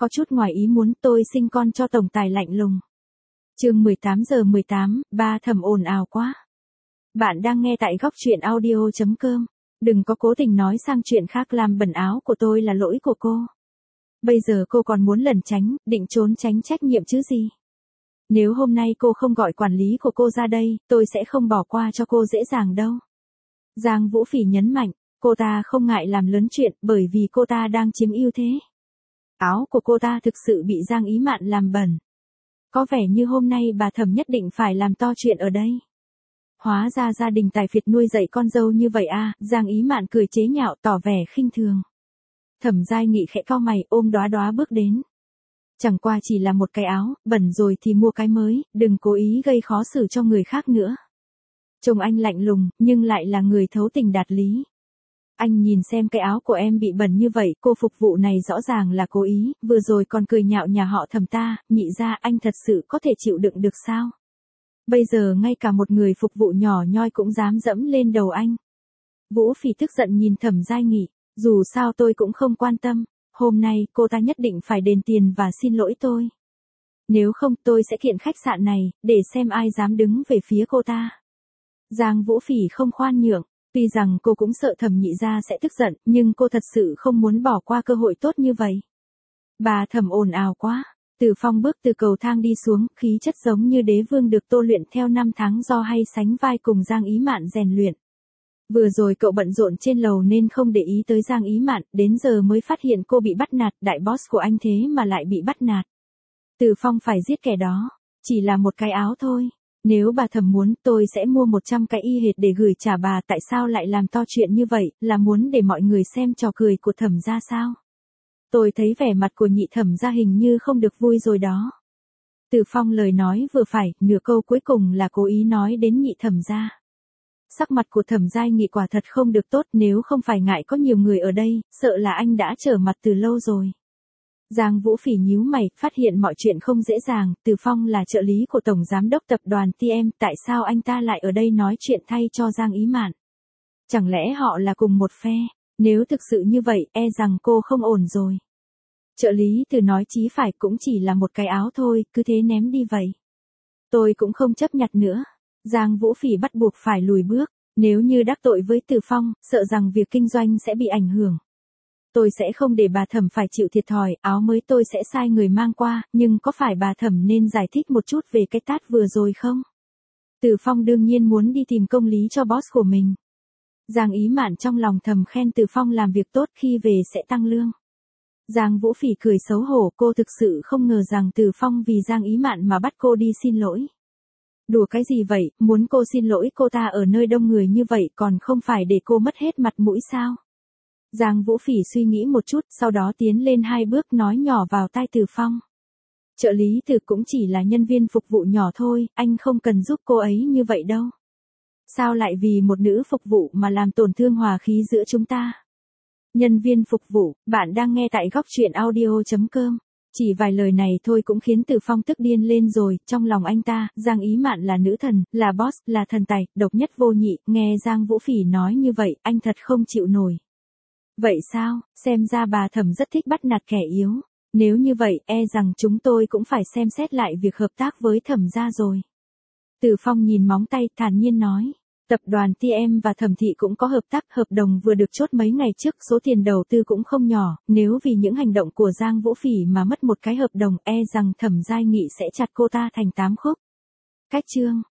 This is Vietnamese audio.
có chút ngoài ý muốn tôi sinh con cho tổng tài lạnh lùng. Chương 18:18, ba Thẩm ồn ào quá. Bạn đang nghe tại góc truyện audio.com. Đừng có cố tình nói sang chuyện khác, làm bẩn áo của tôi là lỗi của cô. Bây giờ cô còn muốn lẩn tránh, định trốn tránh trách nhiệm chứ gì. Nếu hôm nay cô không gọi quản lý của cô ra đây, tôi sẽ không bỏ qua cho cô dễ dàng đâu. Giang Vũ Phỉ nhấn mạnh, cô ta không ngại làm lớn chuyện bởi vì cô ta đang chiếm ưu thế. Áo của cô ta thực sự bị Giang Ý Mạn làm bẩn. Có vẻ như hôm nay bà Thẩm nhất định phải làm to chuyện ở đây. Hóa ra gia đình tài phiệt nuôi dạy con dâu như vậy à, Giang Ý Mạn cười chế nhạo tỏ vẻ khinh thường. Thẩm Giai Nghị khẽ cau mày ôm Đóa Đóa bước đến. Chẳng qua chỉ là một cái áo, bẩn rồi thì mua cái mới, đừng cố ý gây khó xử cho người khác nữa. Chồng anh lạnh lùng, nhưng lại là người thấu tình đạt lý. Anh nhìn xem cái áo của em bị bẩn như vậy, cô phục vụ này rõ ràng là cố ý, vừa rồi còn cười nhạo nhà họ Thẩm ta, nhị ra anh thật sự có thể chịu đựng được sao? Bây giờ ngay cả một người phục vụ nhỏ nhoi cũng dám dẫm lên đầu anh. Vũ Phỉ tức giận nhìn Thẩm Giai Nghị, dù sao tôi cũng không quan tâm, hôm nay cô ta nhất định phải đền tiền và xin lỗi tôi. Nếu không tôi sẽ kiện khách sạn này, để xem ai dám đứng về phía cô ta. Giang Vũ Phỉ không khoan nhượng, tuy rằng cô cũng sợ Thẩm nhị gia sẽ tức giận, nhưng cô thật sự không muốn bỏ qua cơ hội tốt như vậy. Bà Thẩm ồn ào quá. Từ Phong bước từ cầu thang đi xuống, khí chất giống như đế vương được tô luyện theo năm tháng do hay sánh vai cùng Giang Ý Mạn rèn luyện. Vừa rồi cậu bận rộn trên lầu nên không để ý tới Giang Ý Mạn, đến giờ mới phát hiện cô bị bắt nạt, đại boss của anh thế mà lại bị bắt nạt. Từ Phong phải giết kẻ đó, chỉ là một cái áo thôi. Nếu bà Thẩm muốn, tôi sẽ mua 100 cái y hệt để gửi trả bà, tại sao lại làm to chuyện như vậy, là muốn để mọi người xem trò cười của Thẩm gia sao? Tôi thấy vẻ mặt của nhị Thẩm gia hình như không được vui rồi đó. Từ Phong lời nói vừa phải, nửa câu cuối cùng là cố ý nói đến nhị Thẩm gia. Sắc mặt của Thẩm Giai Nghị quả thật không được tốt, nếu không phải ngại có nhiều người ở đây, sợ là anh đã trở mặt từ lâu rồi. Giang Vũ Phỉ nhíu mày, phát hiện mọi chuyện không dễ dàng, Từ Phong là trợ lý của Tổng Giám đốc Tập đoàn TM, tại sao anh ta lại ở đây nói chuyện thay cho Giang Ý Mạn? Chẳng lẽ họ là cùng một phe? Nếu thực sự như vậy, e rằng cô không ổn rồi. Trợ lý Từ nói chí phải, cũng chỉ là một cái áo thôi, cứ thế ném đi vậy. Tôi cũng không chấp nhặt nữa. Giang Vũ Phỉ bắt buộc phải lùi bước, nếu như đắc tội với Từ Phong, sợ rằng việc kinh doanh sẽ bị ảnh hưởng. Tôi sẽ không để bà Thẩm phải chịu thiệt thòi, áo mới tôi sẽ sai người mang qua, nhưng có phải bà Thẩm nên giải thích một chút về cái tát vừa rồi không? Từ Phong đương nhiên muốn đi tìm công lý cho boss của mình. Giang Ý Mạn trong lòng thầm khen Từ Phong làm việc tốt, khi về sẽ tăng lương. Giang Vũ Phỉ cười xấu hổ, cô thực sự không ngờ rằng Từ Phong vì Giang Ý Mạn mà bắt cô đi xin lỗi. Đùa cái gì vậy, muốn cô xin lỗi cô ta ở nơi đông người như vậy còn không phải để cô mất hết mặt mũi sao? Giang Vũ Phỉ suy nghĩ một chút, sau đó tiến lên 2 bước nói nhỏ vào tai Từ Phong. Trợ lý Từ cũng chỉ là nhân viên phục vụ nhỏ thôi, anh không cần giúp cô ấy như vậy đâu. Sao lại vì một nữ phục vụ mà làm tổn thương hòa khí giữa chúng ta? Nhân viên phục vụ, bạn đang nghe tại góc truyện audio.com. Chỉ vài lời này thôi cũng khiến Từ Phong tức điên lên rồi, trong lòng anh ta, Giang Ý Mạn là nữ thần, là boss, là thần tài, độc nhất vô nhị, nghe Giang Vũ Phỉ nói như vậy, anh thật không chịu nổi. Vậy sao, xem ra bà Thẩm rất thích bắt nạt kẻ yếu, nếu như vậy, e rằng chúng tôi cũng phải xem xét lại việc hợp tác với Thẩm gia rồi. Từ Phong nhìn móng tay, thản nhiên nói. Tập đoàn TM và Thẩm thị cũng có hợp tác, hợp đồng vừa được chốt mấy ngày trước, số tiền đầu tư cũng không nhỏ, nếu vì những hành động của Giang Vũ Phỉ mà mất một cái hợp đồng, e rằng Thẩm Giai Nghị sẽ chặt cô ta thành 8 khúc. Cách chương